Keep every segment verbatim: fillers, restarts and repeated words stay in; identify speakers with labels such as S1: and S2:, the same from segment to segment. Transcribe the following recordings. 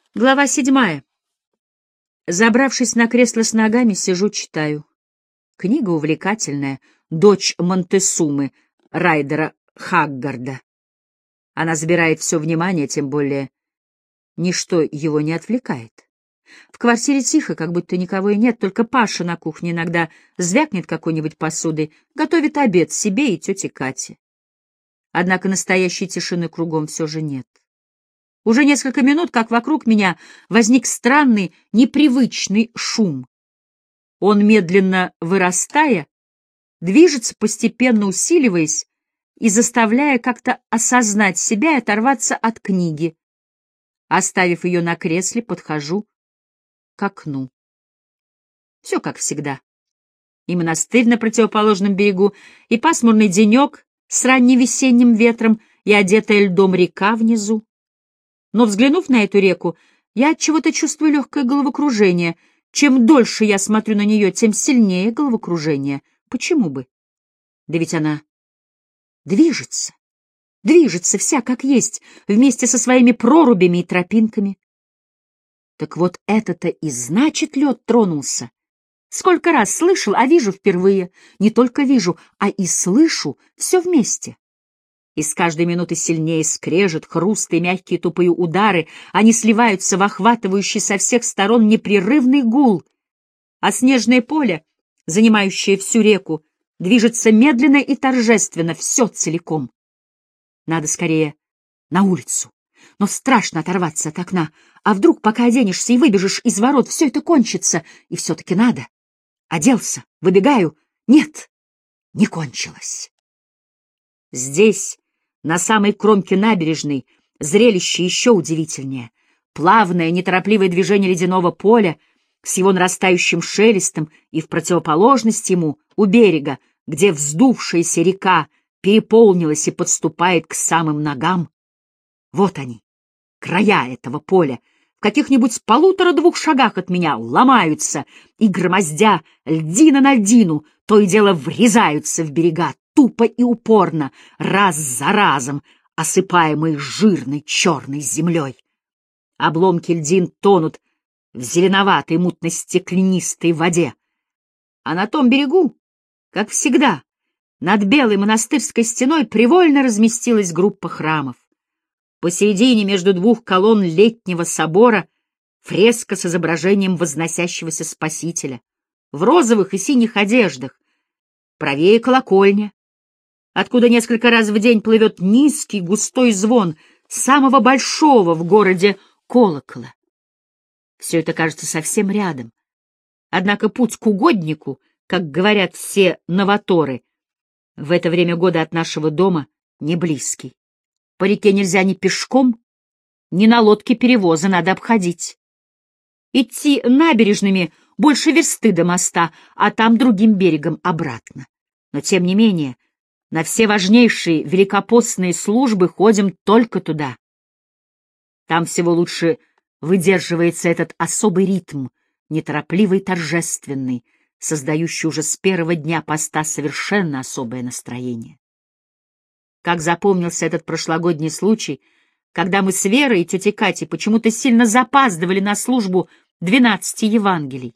S1: Глава седьмая. Забравшись на кресло с ногами, сижу, читаю. Книга увлекательная, «Дочь Монтесумы» Райдера Хаггарда. Она забирает все внимание, тем более ничто его не отвлекает. В квартире тихо, как будто никого и нет, только Паша на кухне иногда звякнет какой-нибудь посудой, готовит обед себе и тете Кате. Однако настоящей тишины кругом все же нет. Уже несколько минут, как вокруг меня возник странный, непривычный шум. Он, медленно вырастая, движется, постепенно усиливаясь и заставляя как-то осознать себя и оторваться от книги. Оставив ее на кресле, подхожу к окну. Все как всегда. И монастырь на противоположном берегу, и пасмурный денек с ранневесенним ветром, и одетая льдом река внизу. Но, взглянув на эту реку, я отчего-то чувствую легкое головокружение. Чем дольше я смотрю на нее, тем сильнее головокружение. Почему бы? Да ведь она движется, движется вся как есть, вместе со своими прорубями и тропинками. Так вот это-то и значит, лед тронулся. Сколько раз слышал, а вижу впервые. Не только вижу, а и слышу все вместе. И с каждой минуты сильнее скрежет, хруст и мягкие тупые удары, они сливаются в охватывающий со всех сторон непрерывный гул, а снежное поле, занимающее всю реку, движется медленно и торжественно, все целиком. Надо скорее на улицу, но страшно оторваться от окна, а вдруг, пока оденешься и выбежишь из ворот, все это кончится, и все-таки надо. Оделся, выбегаю, нет, не кончилось. Здесь, на самой кромке набережной, зрелище еще удивительнее. Плавное, неторопливое движение ледяного поля с его нарастающим шелестом и в противоположность ему, у берега, где вздувшаяся река переполнилась и подступает к самым ногам. Вот они, края этого поля, в каких-нибудь полутора-двух шагах от меня ломаются и, громоздя льдина на льдину, то и дело врезаются в берега, тупо и упорно, раз за разом, осыпаемые жирной черной землей. Обломки льдин тонут в зеленоватой мутно-стеклянистой воде. А на том берегу, как всегда, над белой монастырской стеной привольно разместилась группа храмов. Посередине между двух колонн летнего собора фреска с изображением возносящегося Спасителя в розовых и синих одеждах. Правее колокольня, откуда несколько раз в день плывет низкий густой звон самого большого в городе колокола. Все это кажется совсем рядом. Однако путь к угоднику, как говорят все новаторы, в это время года от нашего дома не близкий. По реке нельзя ни пешком, ни на лодке перевоза, надо обходить. Идти набережными больше версты до моста, а там другим берегом обратно. Но, тем не менее, на все важнейшие великопостные службы ходим только туда. Там всего лучше выдерживается этот особый ритм, неторопливый, торжественный, создающий уже с первого дня поста совершенно особое настроение. Как запомнился этот прошлогодний случай, когда мы с Верой и тетей Катей почему-то сильно запаздывали на службу двенадцати Евангелий.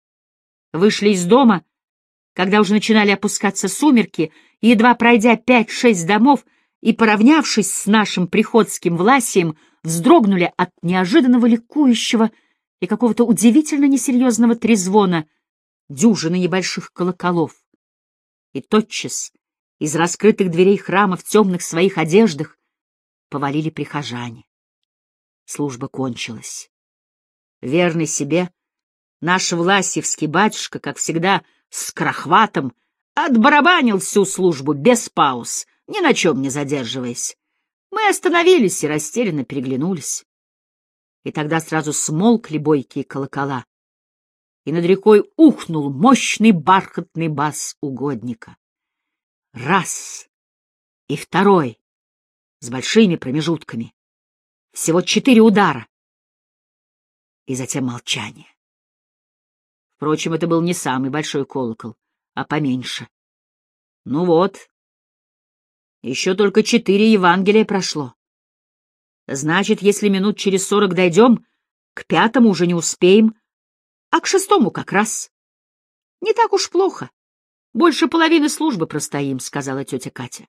S1: Вышли из дома, когда уже начинали опускаться сумерки, и, едва пройдя пять-шесть домов и поравнявшись с нашим приходским Власием, вздрогнули от неожиданного ликующего и какого-то удивительно несерьезного трезвона дюжины небольших колоколов. И тотчас из раскрытых дверей храма в темных своих одеждах повалили прихожане. Служба кончилась. Верный себе, наш Власьевский батюшка, как всегда, с крахватом, отбарабанил всю службу без пауз, ни на чем не задерживаясь. Мы остановились и растерянно переглянулись. И тогда сразу смолкли бойкие колокола, и над рекой ухнул мощный бархатный бас угодника. Раз и второй, с большими промежутками. Всего четыре удара. И затем молчание. Впрочем, это был не самый большой колокол, а поменьше. Ну вот, еще только четыре Евангелия прошло. Значит, если минут через сорок дойдем, К пятому уже не успеем, а к шестому как раз. Не так уж плохо. Больше половины службы простоим, — сказала тетя Катя.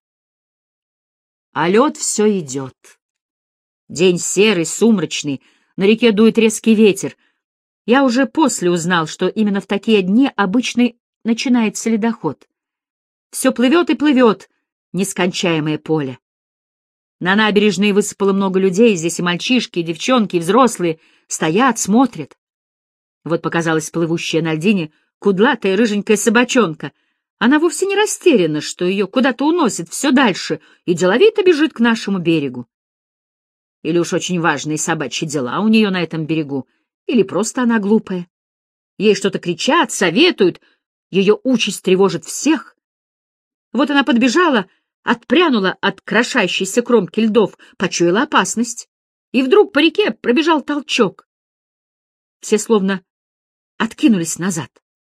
S1: А лед все идет. День серый, сумрачный, на реке дует резкий ветер. Я уже после узнал, что именно в такие дни обычно начинается ледоход. Все плывет и плывет, нескончаемое поле. На набережной высыпало много людей, здесь и мальчишки, и девчонки, и взрослые, стоят, смотрят. Вот показалась плывущая на льдине кудлатая рыженькая собачонка. Она вовсе не растеряна, что ее куда-то уносит все дальше, и деловито бежит к нашему берегу. Или уж очень важные собачьи дела у нее на этом берегу, или просто она глупая. Ей что-то кричат, советуют, ее участь тревожит всех. Вот она подбежала, отпрянула от крошащейся кромки льдов, почуяла опасность, и вдруг по реке пробежал толчок. Все словно откинулись назад,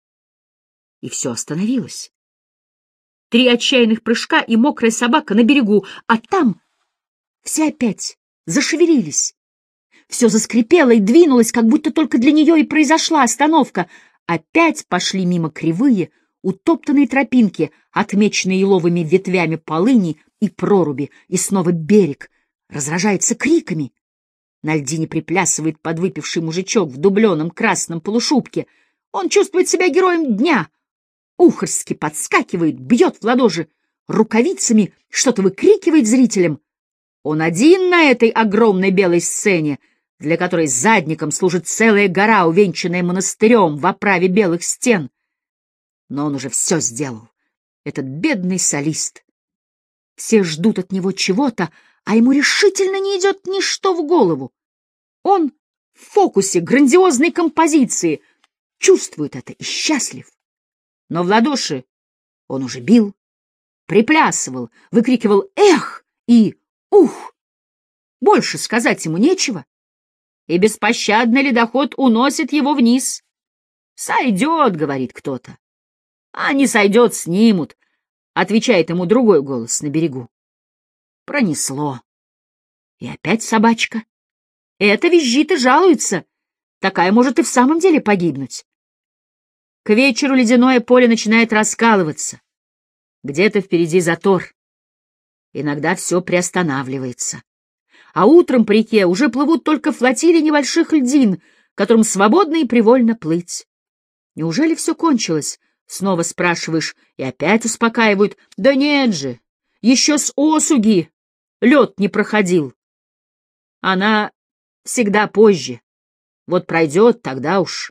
S1: и все остановилось. Три отчаянных прыжка, и мокрая собака на берегу, а там все опять зашевелились. Все заскрипело и двинулось, как будто только для нее и произошла остановка. Опять пошли мимо кривые, утоптанные тропинки, отмеченные еловыми ветвями полыни и проруби, и снова берег разражается криками. На льдине приплясывает подвыпивший мужичок в дубленом красном полушубке. Он чувствует себя героем дня. Ухарски подскакивает, бьет в ладоши рукавицами, что-то выкрикивает зрителям. Он один на этой огромной белой сцене, для которой задником служит целая гора, увенчанная монастырем в оправе белых стен. Но он уже все сделал, этот бедный солист. Все ждут от него чего-то, а ему решительно не идет ничто в голову. Он в фокусе грандиозной композиции, чувствует это и счастлив. Но в ладоши он уже бил, приплясывал, выкрикивал «эх» и «ух». Больше сказать ему нечего, и беспощадный ледоход уносит его вниз. «Сойдет», — говорит кто-то. «А не сойдет, снимут», — отвечает ему другой голос на берегу. Пронесло. И опять собачка. Это визжит и жалуется. Такая может и в самом деле погибнуть. К вечеру ледяное поле начинает раскалываться. Где-то впереди затор. Иногда все приостанавливается. А утром по реке уже плывут только флотилии небольших льдин, которым свободно и привольно плыть. Неужели все кончилось? Снова спрашиваешь, и опять успокаивают. Да нет же, еще с осуги лед не проходил. Она всегда позже. Вот пройдет, тогда уж.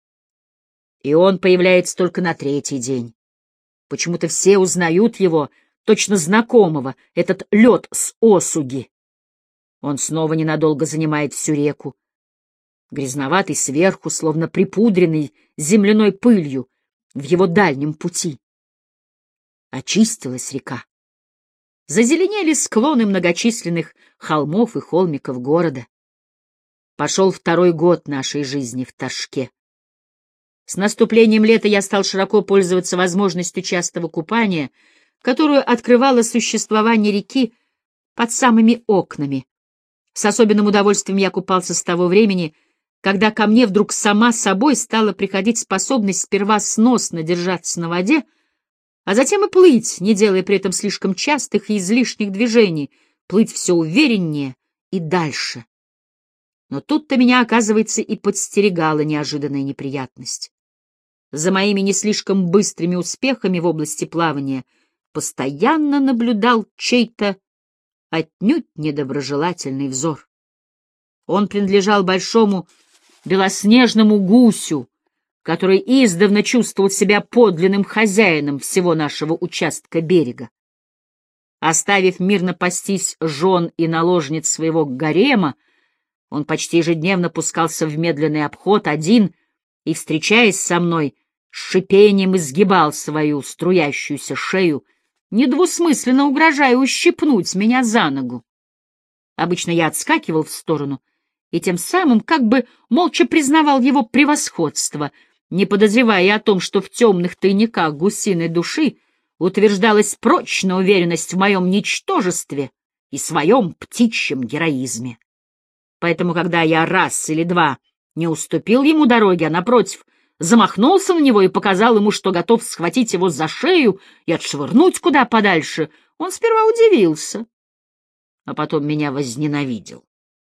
S1: И он появляется только на третий день. Почему-то все узнают его, точно знакомого, этот лед с осуги. Он снова ненадолго занимает всю реку. Грязноватый сверху, словно припудренный земляной пылью в его дальнем пути. Очистилась река. Зазеленели склоны многочисленных холмов и холмиков города. Пошел второй год нашей жизни в Ташке. С наступлением лета я стал широко пользоваться возможностью частого купания, которую открывало существование реки под самыми окнами. С особенным удовольствием я купался с того времени, когда ко мне вдруг сама собой стала приходить способность сперва сносно держаться на воде, а затем и плыть, не делая при этом слишком частых и излишних движений, плыть все увереннее и дальше. Но тут-то меня, оказывается, и подстерегала неожиданная неприятность. За моими не слишком быстрыми успехами в области плавания постоянно наблюдал чей-то отнюдь недоброжелательный взор. Он принадлежал большому белоснежному гусю, который издавна чувствовал себя подлинным хозяином всего нашего участка берега. Оставив мирно пастись жен и наложниц своего гарема, он почти ежедневно пускался в медленный обход один и, встречаясь со мной, с шипением изгибал свою струящуюся шею, недвусмысленно угрожая ущипнуть меня за ногу. Обычно я отскакивал в сторону и тем самым как бы молча признавал его превосходство, не подозревая о том, что в темных тайниках гусиной души утверждалась прочная уверенность в моем ничтожестве и своем птичьем героизме. Поэтому, когда я раз или два не уступил ему дороги, а, напротив, замахнулся на него и показал ему, что готов схватить его за шею и отшвырнуть куда подальше. Он сперва удивился, а потом меня возненавидел.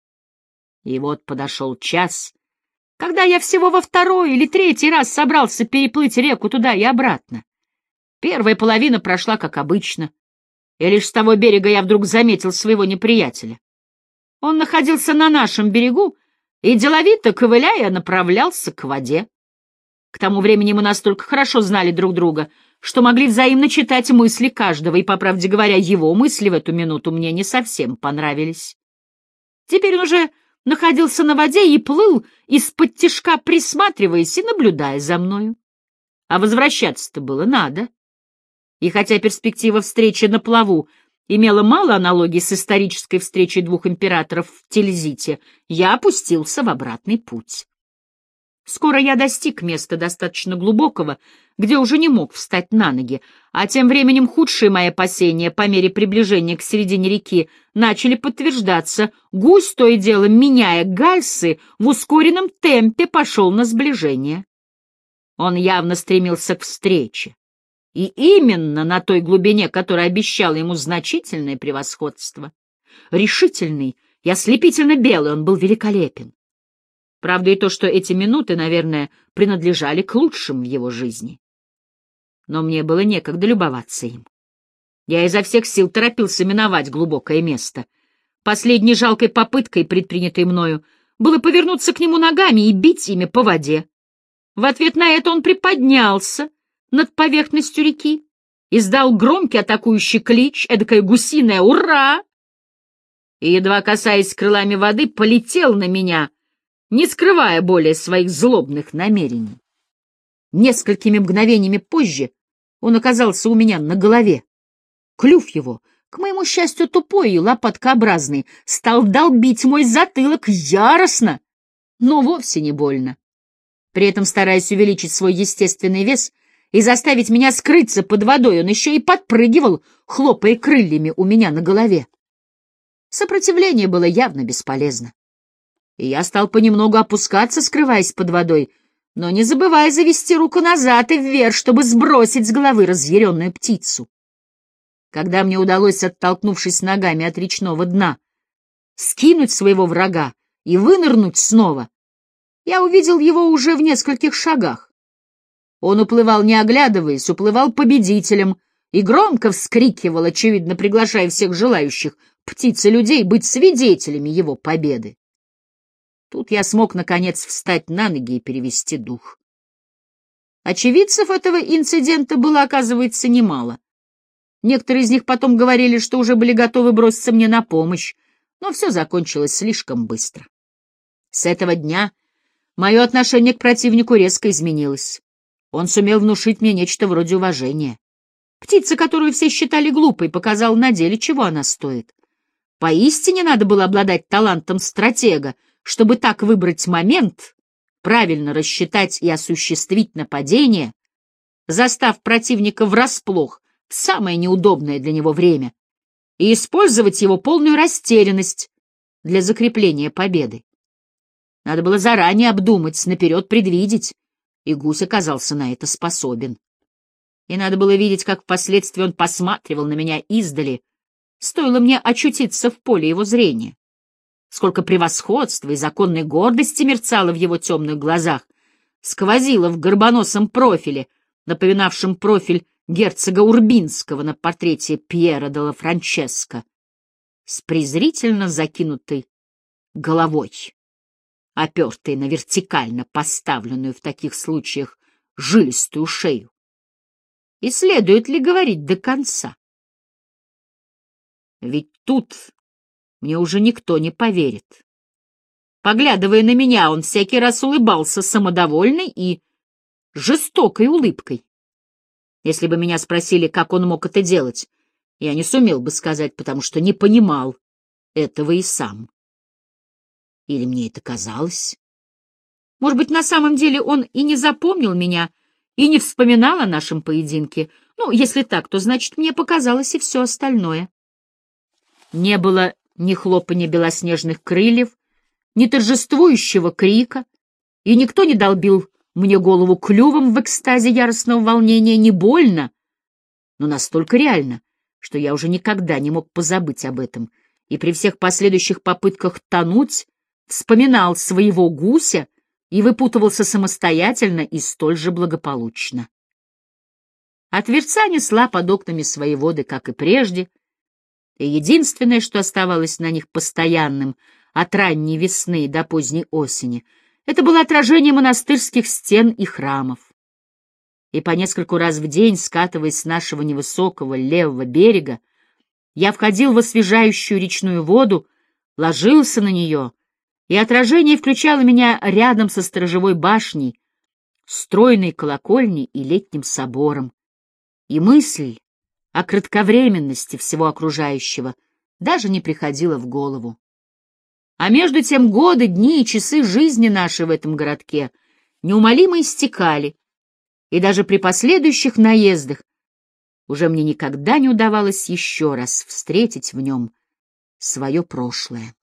S1: И вот подошел час, когда я всего во второй или третий раз собрался переплыть реку туда и обратно. Первая половина прошла как обычно, и лишь с того берега я вдруг заметил своего неприятеля. Он находился на нашем берегу и, деловито ковыляя, направлялся к воде. К тому времени мы настолько хорошо знали друг друга, что могли взаимно читать мысли каждого, и, по правде говоря, его мысли в эту минуту мне не совсем понравились. Теперь он уже находился на воде и плыл, из-под тишка присматриваясь и наблюдая за мною. А возвращаться-то было надо. И хотя перспектива встречи на плаву имела мало аналогий с исторической встречей двух императоров в Тильзите, я опустился в обратный путь. Скоро я достиг места достаточно глубокого, где уже не мог встать на ноги, а тем временем худшие мои опасения по мере приближения к середине реки начали подтверждаться. Гусь, то и дело, меняя гальсы, в ускоренном темпе пошел на сближение. Он явно стремился к встрече. И именно на той глубине, которая обещала ему значительное превосходство. Решительный и ослепительно белый, он был великолепен. Правда и то, что эти минуты, наверное, принадлежали к лучшим в его жизни. Но мне было некогда любоваться им. Я изо всех сил торопился миновать глубокое место. Последней жалкой попыткой, предпринятой мною, было повернуться к нему ногами и бить ими по воде. В ответ на это он приподнялся над поверхностью реки, издал громкий атакующий клич, эдакое гусиное «Ура!» и, едва касаясь крылами воды, полетел на меня, не скрывая более своих злобных намерений. Несколькими мгновениями позже он оказался у меня на голове. Клюв его, к моему счастью тупой и лопаткообразный, стал долбить мой затылок яростно, но вовсе не больно. При этом, стараясь увеличить свой естественный вес и заставить меня скрыться под водой, он еще и подпрыгивал, хлопая крыльями у меня на голове. Сопротивление было явно бесполезно. И я стал понемногу опускаться, скрываясь под водой, но не забывая завести руку назад и вверх, чтобы сбросить с головы разъяренную птицу. Когда мне удалось, оттолкнувшись ногами от речного дна, скинуть своего врага и вынырнуть снова, я увидел его уже в нескольких шагах. Он уплывал, не оглядываясь, уплывал победителем и громко вскрикивал, очевидно, приглашая всех желающих птиц и людей быть свидетелями его победы. Тут я смог, наконец, встать на ноги и перевести дух. Очевидцев этого инцидента было, оказывается, немало. Некоторые из них потом говорили, что уже были готовы броситься мне на помощь, но все закончилось слишком быстро. С этого дня мое отношение к противнику резко изменилось. Он сумел внушить мне нечто вроде уважения. Птица, которую все считали глупой, показала на деле, чего она стоит. Поистине надо было обладать талантом стратега, чтобы так выбрать момент, правильно рассчитать и осуществить нападение, застав противника врасплох в самое неудобное для него время, и использовать его полную растерянность для закрепления победы. Надо было заранее обдумать, наперед предвидеть, и гусь оказался на это способен. И надо было видеть, как впоследствии он посматривал на меня издали, стоило мне очутиться в поле его зрения. Сколько превосходства и законной гордости мерцало в его темных глазах, сквозило в горбоносом профиле, напоминавшем профиль герцога Урбинского на портрете Пьера делла Франческо, с презрительно закинутой головой, опертой на вертикально поставленную в таких случаях жилистую шею. И следует ли говорить до конца? Ведь тут мне уже никто не поверит. Поглядывая на меня, он всякий раз улыбался самодовольной и жестокой улыбкой. Если бы меня спросили, как он мог это делать, я не сумел бы сказать, потому что не понимал этого и сам. Или мне это казалось? Может быть, на самом деле он и не запомнил меня, и не вспоминал о нашем поединке. Ну, если так, то значит, мне показалось и все остальное. Не было ни хлопанья белоснежных крыльев, ни торжествующего крика, и никто не долбил мне голову клювом в экстазе яростного волнения, не больно, но настолько реально, что я уже никогда не мог позабыть об этом, и при всех последующих попытках тонуть вспоминал своего гуся и выпутывался самостоятельно и столь же благополучно. А Тверца несла под окнами свои воды, как и прежде, и единственное, что оставалось на них постоянным от ранней весны до поздней осени, это было отражение монастырских стен и храмов. И по нескольку раз в день, скатываясь с нашего невысокого левого берега, я входил в освежающую речную воду, ложился на нее, и отражение включало меня рядом со сторожевой башней, стройной колокольней и летним собором, и мысль о кратковременности всего окружающего даже не приходила в голову. А между тем годы, дни и часы жизни нашей в этом городке неумолимо истекали, и даже при последующих наездах уже мне никогда не удавалось еще раз встретить в нем свое прошлое.